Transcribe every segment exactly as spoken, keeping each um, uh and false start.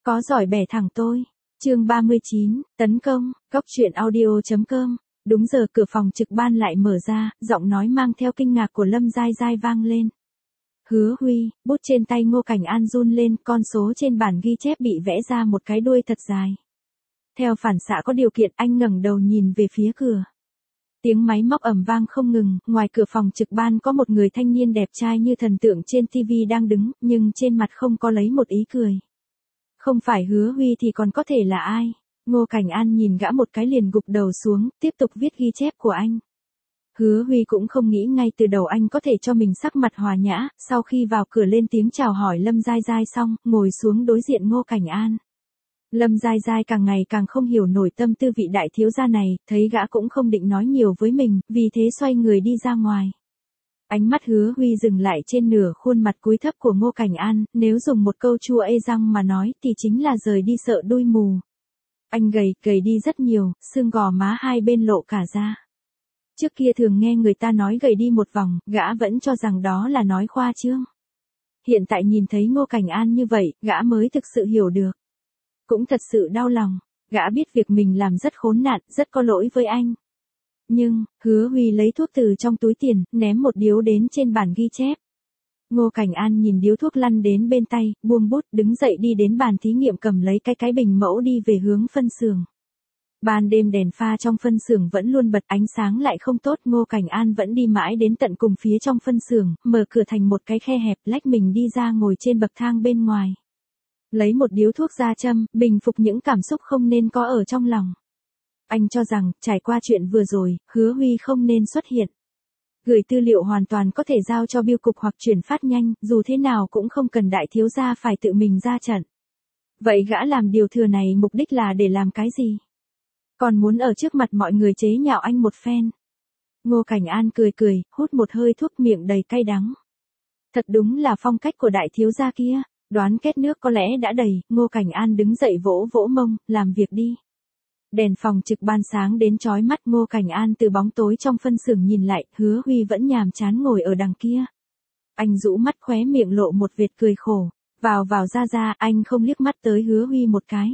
Có giỏi bẻ thẳng tôi. Chương ba mươi chín, tấn công, góc truyện audio chấm com. Đúng giờ cửa phòng trực ban lại mở ra, giọng nói mang theo kinh ngạc của Lâm Giai Giai vang lên. Hứa Huy, bút trên tay Ngô Cảnh An run lên, con số trên bản ghi chép bị vẽ ra một cái đuôi thật dài. Theo phản xạ có điều kiện, anh ngẩng đầu nhìn về phía cửa. Tiếng máy móc ầm vang không ngừng, ngoài cửa phòng trực ban có một người thanh niên đẹp trai như thần tượng trên ti vi đang đứng, nhưng trên mặt không có lấy một ý cười. Không phải Hứa Huy thì còn có thể là ai? Ngô Cảnh An nhìn gã một cái liền gục đầu xuống, tiếp tục viết ghi chép của anh. Hứa Huy cũng không nghĩ ngay từ đầu anh có thể cho mình sắc mặt hòa nhã, sau khi vào cửa lên tiếng chào hỏi Lâm Giai Giai xong, ngồi xuống đối diện Ngô Cảnh An. Lâm Giai Giai càng ngày càng không hiểu nổi tâm tư vị đại thiếu gia này, thấy gã cũng không định nói nhiều với mình, vì thế xoay người đi ra ngoài. Ánh mắt Hứa Huy dừng lại trên nửa khuôn mặt cúi thấp của Ngô Cảnh An, nếu dùng một câu chua ê răng mà nói thì chính là rời đi sợ đuôi mù. Anh gầy, gầy đi rất nhiều, xương gò má hai bên lộ cả ra. Trước kia thường nghe người ta nói gầy đi một vòng, gã vẫn cho rằng đó là nói khoa trương. Hiện tại nhìn thấy Ngô Cảnh An như vậy, gã mới thực sự hiểu được. Cũng thật sự đau lòng, gã biết việc mình làm rất khốn nạn, rất có lỗi với anh. Nhưng, Hứa Huy lấy thuốc từ trong túi tiền, ném một điếu đến trên bàn ghi chép. Ngô Cảnh An nhìn điếu thuốc lăn đến bên tay, buông bút, đứng dậy đi đến bàn thí nghiệm cầm lấy cái cái bình mẫu đi về hướng phân xưởng. Ban đêm đèn pha trong phân xưởng vẫn luôn bật, ánh sáng lại không tốt, Ngô Cảnh An vẫn đi mãi đến tận cùng phía trong phân xưởng, mở cửa thành một cái khe hẹp, lách mình đi ra ngồi trên bậc thang bên ngoài. Lấy một điếu thuốc ra châm, bình phục những cảm xúc không nên có ở trong lòng. Anh cho rằng, trải qua chuyện vừa rồi, Hứa Huy không nên xuất hiện. Gửi tư liệu hoàn toàn có thể giao cho biêu cục hoặc chuyển phát nhanh, dù thế nào cũng không cần đại thiếu gia phải tự mình ra trận. Vậy gã làm điều thừa này mục đích là để làm cái gì? Còn muốn ở trước mặt mọi người chế nhạo anh một phen. Ngô Cảnh An cười cười, hút một hơi thuốc, miệng đầy cay đắng. Thật đúng là phong cách của đại thiếu gia kia, đoán két nước có lẽ đã đầy, Ngô Cảnh An đứng dậy vỗ vỗ mông, làm việc đi. Đèn phòng trực ban sáng đến chói mắt, Ngô Cảnh An từ bóng tối trong phân xưởng nhìn lại, Hứa Huy vẫn nhàm chán ngồi ở đằng kia. Anh rũ mắt, khóe miệng lộ một vệt cười khổ, vào vào ra ra, anh không liếc mắt tới Hứa Huy một cái.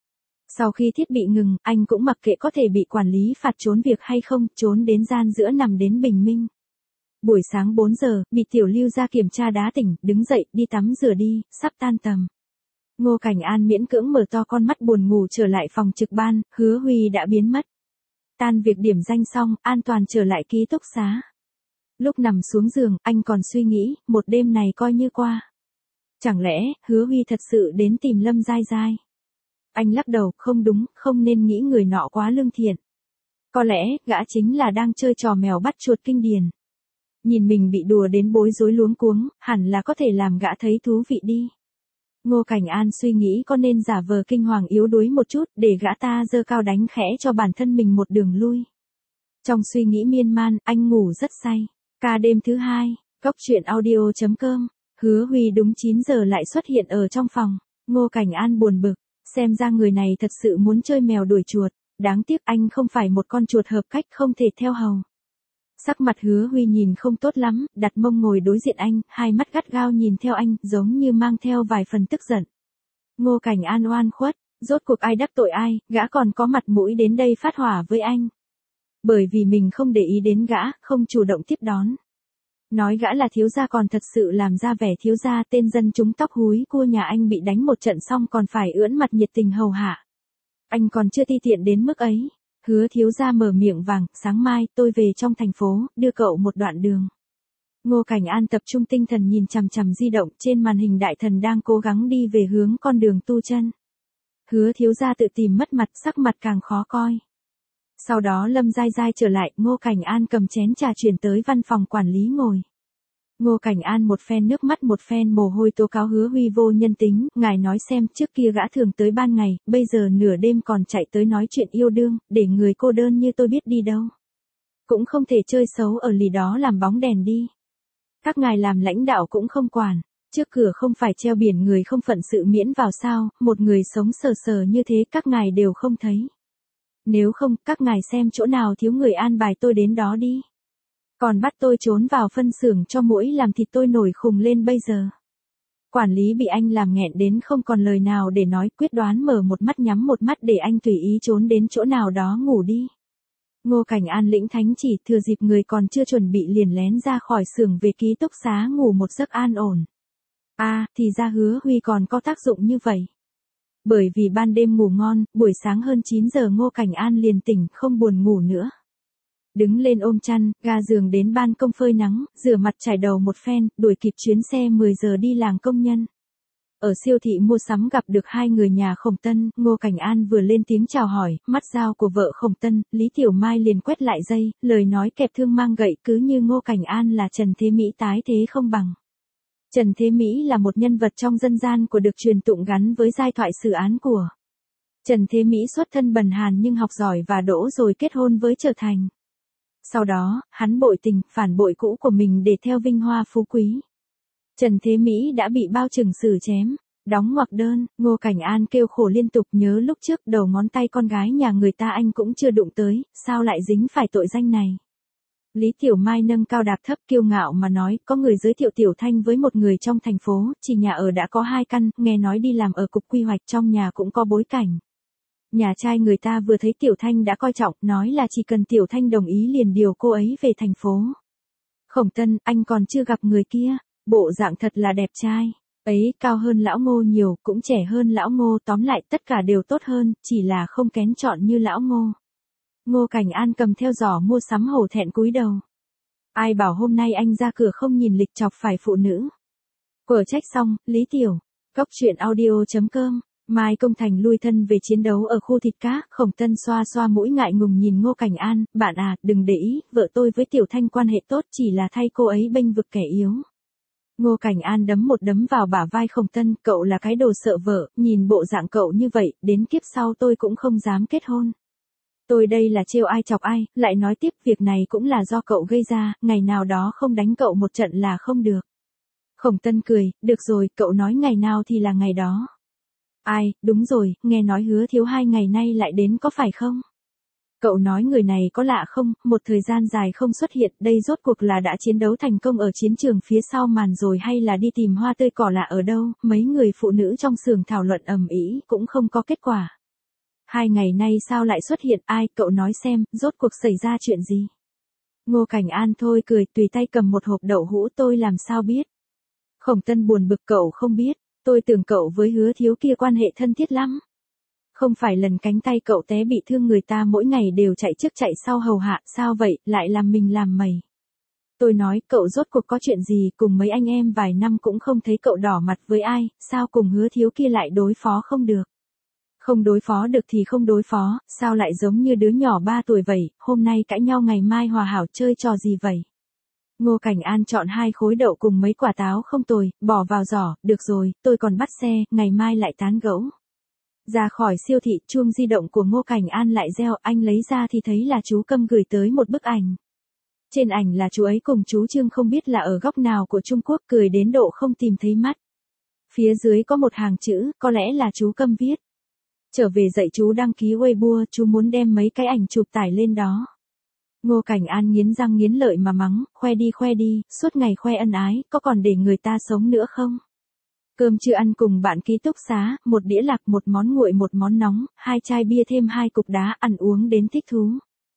Sau khi thiết bị ngừng, anh cũng mặc kệ có thể bị quản lý phạt trốn việc hay không, trốn đến gian giữa nằm đến bình minh. Buổi sáng bốn giờ, bị Tiểu Lưu ra kiểm tra đá tỉnh, đứng dậy, đi tắm rửa đi, sắp tan tầm. Ngô Cảnh An miễn cưỡng mở to con mắt buồn ngủ trở lại phòng trực ban, Hứa Huy đã biến mất. Tan việc điểm danh xong, an toàn trở lại ký túc xá. Lúc nằm xuống giường, anh còn suy nghĩ, một đêm này coi như qua. Chẳng lẽ, Hứa Huy thật sự đến tìm Lâm Giai Giai? Anh lắc đầu, không đúng, không nên nghĩ người nọ quá lương thiện. Có lẽ, gã chính là đang chơi trò mèo bắt chuột kinh điển. Nhìn mình bị đùa đến bối rối luống cuống, hẳn là có thể làm gã thấy thú vị đi. Ngô Cảnh An suy nghĩ có nên giả vờ kinh hoàng yếu đuối một chút, để gã ta giơ cao đánh khẽ cho bản thân mình một đường lui. Trong suy nghĩ miên man, anh ngủ rất say. Ca đêm thứ hai, góc truyện audio chấm com. Hứa Huy đúng chín giờ lại xuất hiện ở trong phòng. Ngô Cảnh An buồn bực, xem ra người này thật sự muốn chơi mèo đuổi chuột. Đáng tiếc anh không phải một con chuột hợp cách, không thể theo hầu. Sắc mặt Hứa Huy nhìn không tốt lắm, đặt mông ngồi đối diện anh, hai mắt gắt gao nhìn theo anh, giống như mang theo vài phần tức giận. Ngô Cảnh An oan khuất, rốt cuộc ai đắc tội ai, gã còn có mặt mũi đến đây phát hỏa với anh. Bởi vì mình không để ý đến gã, không chủ động tiếp đón. Nói gã là thiếu gia còn thật sự làm ra vẻ thiếu gia, tên dân chúng tóc húi cua nhà anh bị đánh một trận xong còn phải ưỡn mặt nhiệt tình hầu hạ. Anh còn chưa ti tiện đến mức ấy. Hứa thiếu gia mở miệng vàng, sáng mai tôi về trong thành phố, đưa cậu một đoạn đường. Ngô Cảnh An tập trung tinh thần nhìn chằm chằm di động, trên màn hình đại thần đang cố gắng đi về hướng con đường tu chân. Hứa thiếu gia tự tìm mất mặt, sắc mặt càng khó coi. Sau đó Lâm Giai Giai trở lại, Ngô Cảnh An cầm chén trà chuyển tới văn phòng quản lý ngồi. Ngô Cảnh An một phen nước mắt một phen mồ hôi tố cáo Hứa Huy vô nhân tính, ngài nói xem, trước kia gã thường tới ban ngày, bây giờ nửa đêm còn chạy tới nói chuyện yêu đương, để người cô đơn như tôi biết đi đâu. Cũng không thể chơi xấu ở lì đó làm bóng đèn đi. Các ngài làm lãnh đạo cũng không quản, trước cửa không phải treo biển người không phận sự miễn vào sao, một người sống sờ sờ như thế các ngài đều không thấy. Nếu không, các ngài xem chỗ nào thiếu người an bài tôi đến đó đi. Còn bắt tôi trốn vào phân xưởng cho muỗi làm thịt tôi nổi khùng lên bây giờ. Quản lý bị anh làm nghẹn đến không còn lời nào để nói, quyết đoán mở một mắt nhắm một mắt để anh tùy ý trốn đến chỗ nào đó ngủ đi. Ngô Cảnh An lĩnh thánh chỉ, thừa dịp người còn chưa chuẩn bị liền lén ra khỏi xưởng về ký túc xá ngủ một giấc an ổn. À, thì ra Hứa Huy còn có tác dụng như vậy. Bởi vì ban đêm ngủ ngon, buổi sáng hơn chín giờ Ngô Cảnh An liền tỉnh, không buồn ngủ nữa. Đứng lên ôm chăn, ga giường đến ban công phơi nắng, rửa mặt chải đầu một phen, đuổi kịp chuyến xe mười giờ đi làng công nhân. Ở siêu thị mua sắm gặp được hai người nhà Khổng Tân, Ngô Cảnh An vừa lên tiếng chào hỏi, mắt dao của vợ Khổng Tân, Lý Tiểu Mai liền quét lại dây, lời nói kẹp thương mang gậy, cứ như Ngô Cảnh An là Trần Thế Mỹ tái thế không bằng. Trần Thế Mỹ là một nhân vật trong dân gian của được truyền tụng gắn với giai thoại sử án của. Trần Thế Mỹ xuất thân bần hàn nhưng học giỏi và đỗ rồi kết hôn với Trở Thành. Sau đó, hắn bội tình, phản bội cũ của mình để theo vinh hoa phú quý. Trần Thế Mỹ đã bị bao trừng xử chém, đóng ngoặc đơn, Ngô Cảnh An kêu khổ liên tục, nhớ lúc trước đầu ngón tay con gái nhà người ta anh cũng chưa đụng tới, sao lại dính phải tội danh này. Lý Tiểu Mai nâng cao đạp thấp kiêu ngạo mà nói, có người giới thiệu Tiểu Thanh với một người trong thành phố, chỉ nhà ở đã có hai căn, nghe nói đi làm ở cục quy hoạch, trong nhà cũng có bối cảnh. Nhà trai người ta vừa thấy Tiểu Thanh đã coi trọng, nói là chỉ cần Tiểu Thanh đồng ý liền điều cô ấy về thành phố. Khổng Tân, anh còn chưa gặp người kia, bộ dạng thật là đẹp trai, ấy cao hơn lão Ngô nhiều, cũng trẻ hơn lão Ngô, tóm lại tất cả đều tốt hơn, chỉ là không kén chọn như lão Ngô. Ngô Cảnh An cầm theo giỏ mua sắm hổ thẹn cúi đầu. Ai bảo hôm nay anh ra cửa không nhìn lịch chọc phải phụ nữ. Quở trách xong, Lý Tiểu, Cóc truyện audio chấm com. Mai Công Thành lui thân về chiến đấu ở khu thịt cá, Khổng Tân xoa xoa mũi ngại ngùng nhìn Ngô Cảnh An, bạn à, đừng để ý, vợ tôi với Tiểu Thanh quan hệ tốt, chỉ là thay cô ấy bênh vực kẻ yếu. Ngô Cảnh An đấm một đấm vào bả vai Khổng Tân, cậu là cái đồ sợ vợ, nhìn bộ dạng cậu như vậy, đến kiếp sau tôi cũng không dám kết hôn. Tôi đây là trêu ai chọc ai, lại nói tiếp việc này cũng là do cậu gây ra, ngày nào đó không đánh cậu một trận là không được. Khổng Tân cười, được rồi, cậu nói ngày nào thì là ngày đó. Ai, đúng rồi, nghe nói Hứa Thiếu hai ngày nay lại đến có phải không? Cậu nói người này có lạ không, một thời gian dài không xuất hiện, đây rốt cuộc là đã chiến đấu thành công ở chiến trường phía sau màn rồi hay là đi tìm hoa tươi cỏ lạ ở đâu, mấy người phụ nữ trong xưởng thảo luận ầm ĩ cũng không có kết quả. Hai ngày nay sao lại xuất hiện, ai, cậu nói xem, rốt cuộc xảy ra chuyện gì? Ngô Cảnh An thôi cười, tùy tay cầm một hộp đậu hũ, tôi làm sao biết? Khổng Tân buồn bực, cậu không biết, tôi tưởng cậu với Hứa Thiếu kia quan hệ thân thiết lắm. Không phải lần cánh tay cậu té bị thương người ta mỗi ngày đều chạy trước chạy sau hầu hạ, sao vậy, lại làm mình làm mày. Tôi nói, cậu rốt cuộc có chuyện gì, cùng mấy anh em vài năm cũng không thấy cậu đỏ mặt với ai, sao cùng Hứa Thiếu kia lại đối phó không được. Không đối phó được thì không đối phó, sao lại giống như đứa nhỏ ba tuổi vậy, hôm nay cãi nhau ngày mai hòa hảo, chơi trò gì vậy? Ngô Cảnh An chọn hai khối đậu cùng mấy quả táo không tồi, bỏ vào giỏ, được rồi, tôi còn bắt xe, ngày mai lại tán gẫu. Ra khỏi siêu thị, chuông di động của Ngô Cảnh An lại reo, anh lấy ra thì thấy là chú Câm gửi tới một bức ảnh. Trên ảnh là chú ấy cùng chú Trương không biết là ở góc nào của Trung Quốc, cười đến độ không tìm thấy mắt. Phía dưới có một hàng chữ, có lẽ là chú Câm viết. Trở về dạy chú đăng ký Weibo, chú muốn đem mấy cái ảnh chụp tải lên đó. Ngô Cảnh An nghiến răng nghiến lợi mà mắng, khoe đi khoe đi, suốt ngày khoe ân ái, có còn để người ta sống nữa không? Cơm chưa ăn cùng bạn ký túc xá, một đĩa lạc, một món nguội một món nóng, hai chai bia thêm hai cục đá, ăn uống đến thích thú.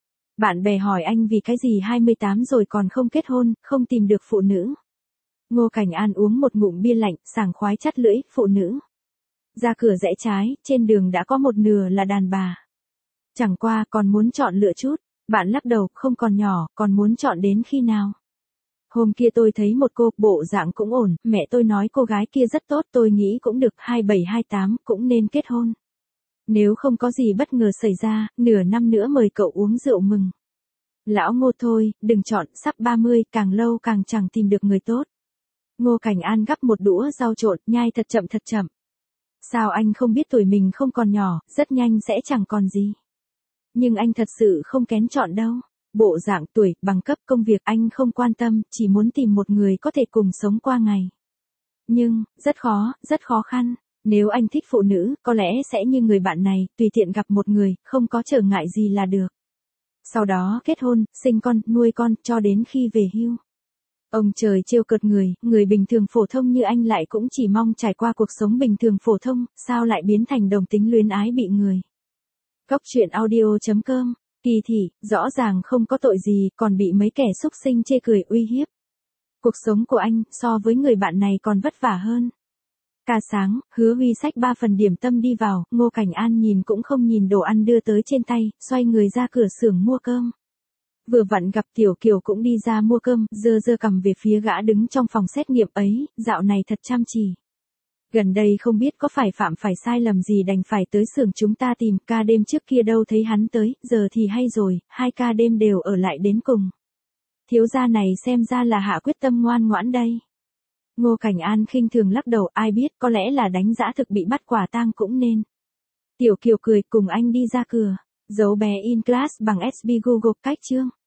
Bạn bè hỏi anh vì cái gì hai mươi tám rồi còn không kết hôn, không tìm được phụ nữ. Ngô Cảnh An uống một ngụm bia lạnh, sảng khoái chắt lưỡi, phụ nữ. Ra cửa rẽ trái, trên đường đã có một nửa là đàn bà. Chẳng qua còn muốn chọn lựa chút, bạn lắc đầu, không còn nhỏ, còn muốn chọn đến khi nào? Hôm kia tôi thấy một cô, bộ dạng cũng ổn, mẹ tôi nói cô gái kia rất tốt, tôi nghĩ cũng được, hai bảy hai tám, cũng nên kết hôn. Nếu không có gì bất ngờ xảy ra, nửa năm nữa mời cậu uống rượu mừng. Lão Ngô thôi, đừng chọn, sắp ba mươi, càng lâu càng chẳng tìm được người tốt. Ngô Cảnh An gắp một đũa rau trộn, nhai thật chậm thật chậm. Sao anh không biết tuổi mình không còn nhỏ, rất nhanh sẽ chẳng còn gì. Nhưng anh thật sự không kén chọn đâu. Bộ dạng, tuổi, bằng cấp, công việc anh không quan tâm, chỉ muốn tìm một người có thể cùng sống qua ngày. Nhưng, rất khó, rất khó khăn. Nếu anh thích phụ nữ, có lẽ sẽ như người bạn này, tùy tiện gặp một người, không có trở ngại gì là được. Sau đó kết hôn, sinh con, nuôi con, cho đến khi về hưu. Ông trời trêu cợt người, người bình thường phổ thông như anh lại cũng chỉ mong trải qua cuộc sống bình thường phổ thông, sao lại biến thành đồng tính luyến ái bị người. Góc truyện audio chấm com, kỳ thị, rõ ràng không có tội gì, còn bị mấy kẻ xúc sinh chê cười uy hiếp. Cuộc sống của anh, so với người bạn này còn vất vả hơn. Ca sáng, Hứa Huy xách ba phần điểm tâm đi vào, Ngô Cảnh An nhìn cũng không nhìn đồ ăn đưa tới trên tay, xoay người ra cửa xưởng mua cơm. Vừa vặn gặp Tiểu Kiều cũng đi ra mua cơm, giơ giơ cầm về phía gã đứng trong phòng xét nghiệm ấy, dạo này thật chăm chỉ. Gần đây không biết có phải phạm phải sai lầm gì đành phải tới xưởng chúng ta tìm, ca đêm trước kia đâu thấy hắn tới, giờ thì hay rồi, hai ca đêm đều ở lại đến cùng. Thiếu gia này xem ra là hạ quyết tâm ngoan ngoãn đây. Ngô Cảnh An khinh thường lắc đầu, ai biết, có lẽ là đánh dã thực bị bắt quả tang cũng nên. Tiểu Kiều cười cùng anh đi ra cửa, dấu bé in class bằng ét bê Google cách chương.